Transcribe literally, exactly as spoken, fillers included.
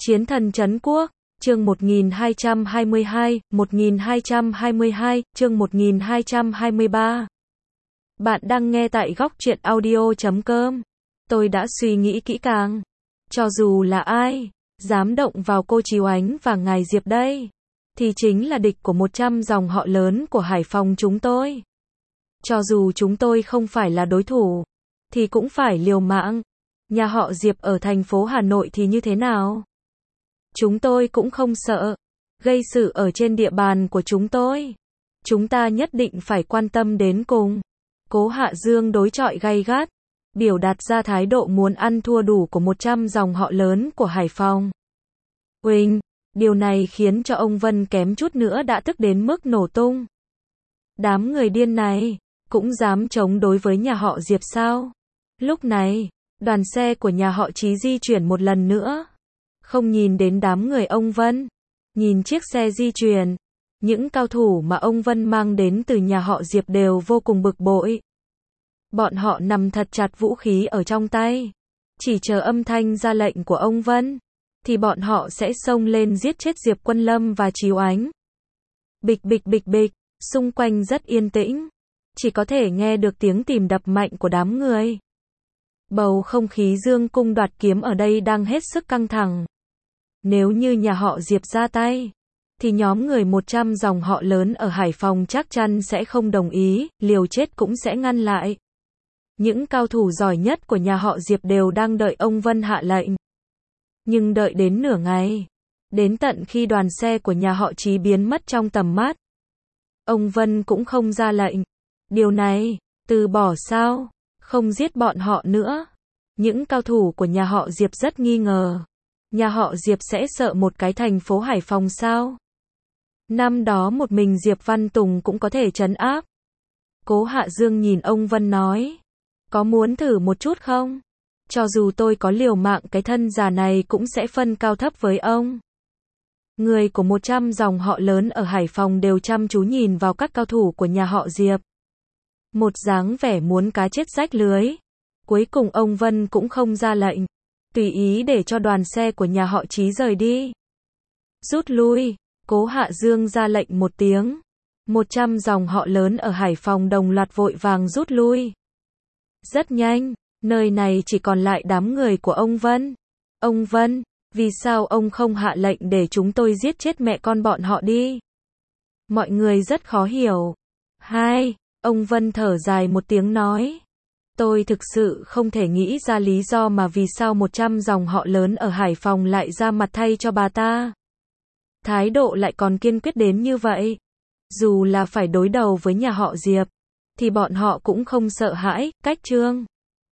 Chiến thần trấn quốc, chương một nghìn hai trăm hai mươi hai, một nghìn hai trăm hai mươi hai, chương một nghìn hai trăm hai mươi ba. Bạn đang nghe tại góc truyện audio chấm com. Tôi đã suy nghĩ kỹ càng. Cho dù là ai, dám động vào cô Chí Oánh và ngài Diệp đây, thì chính là địch của một trăm dòng họ lớn của Hải Phòng chúng tôi. Cho dù chúng tôi không phải là đối thủ, thì cũng phải liều mạng. Nhà họ Diệp ở thành phố Hà Nội thì như thế nào? Chúng tôi cũng không sợ. Gây sự ở trên địa bàn của chúng tôi, chúng ta nhất định phải quan tâm đến cùng. Cố Hạ Dương đối chọi gay gắt, biểu đạt ra thái độ muốn ăn thua đủ của một trăm dòng họ lớn của Hải Phòng. Uỳnh, điều này khiến cho ông Vân kém chút nữa đã tức đến mức nổ tung. Đám người điên này, cũng dám chống đối với nhà họ Diệp sao? Lúc này, đoàn xe của nhà họ Chí di chuyển một lần nữa. Không nhìn đến đám người ông Vân, nhìn chiếc xe di chuyển, những cao thủ mà ông Vân mang đến từ nhà họ Diệp đều vô cùng bực bội. Bọn họ nằm thật chặt vũ khí ở trong tay, chỉ chờ âm thanh ra lệnh của ông Vân, thì bọn họ sẽ xông lên giết chết Diệp Quân Lâm và Chí Oánh. Bịch bịch bịch bịch, xung quanh rất yên tĩnh, chỉ có thể nghe được tiếng tìm đập mạnh của đám người. Bầu không khí dương cung đoạt kiếm ở đây đang hết sức căng thẳng. Nếu như nhà họ Diệp ra tay, thì nhóm người một trăm dòng họ lớn ở Hải Phòng chắc chắn sẽ không đồng ý, liều chết cũng sẽ ngăn lại. Những cao thủ giỏi nhất của nhà họ Diệp đều đang đợi ông Vân hạ lệnh. Nhưng đợi đến nửa ngày, đến tận khi đoàn xe của nhà họ Chí biến mất trong tầm mắt, ông Vân cũng không ra lệnh. Điều này, từ bỏ sao? Không giết bọn họ nữa. Những cao thủ của nhà họ Diệp rất nghi ngờ. Nhà họ Diệp sẽ sợ một cái thành phố Hải Phòng sao? Năm đó một mình Diệp Văn Tùng cũng có thể trấn áp. Cố Hạ Dương nhìn ông Vân nói, có muốn thử một chút không? Cho dù tôi có liều mạng cái thân già này cũng sẽ phân cao thấp với ông. Người của một trăm dòng họ lớn ở Hải Phòng đều chăm chú nhìn vào các cao thủ của nhà họ Diệp. Một dáng vẻ muốn cá chết rách lưới. Cuối cùng ông Vân cũng không ra lệnh, tùy ý để cho đoàn xe của nhà họ Chí rời đi. Rút lui, Cố Hạ Dương ra lệnh một tiếng. Một trăm dòng họ lớn ở Hải Phòng đồng loạt vội vàng rút lui. Rất nhanh, nơi này chỉ còn lại đám người của ông Vân. Ông Vân, vì sao ông không hạ lệnh để chúng tôi giết chết mẹ con bọn họ đi? Mọi người rất khó hiểu. Hai, ông Vân thở dài một tiếng nói. Tôi thực sự không thể nghĩ ra lý do mà vì sao một trăm dòng họ lớn ở Hải Phòng lại ra mặt thay cho bà ta. Thái độ lại còn kiên quyết đến như vậy. Dù là phải đối đầu với nhà họ Diệp, thì bọn họ cũng không sợ hãi, cách trương.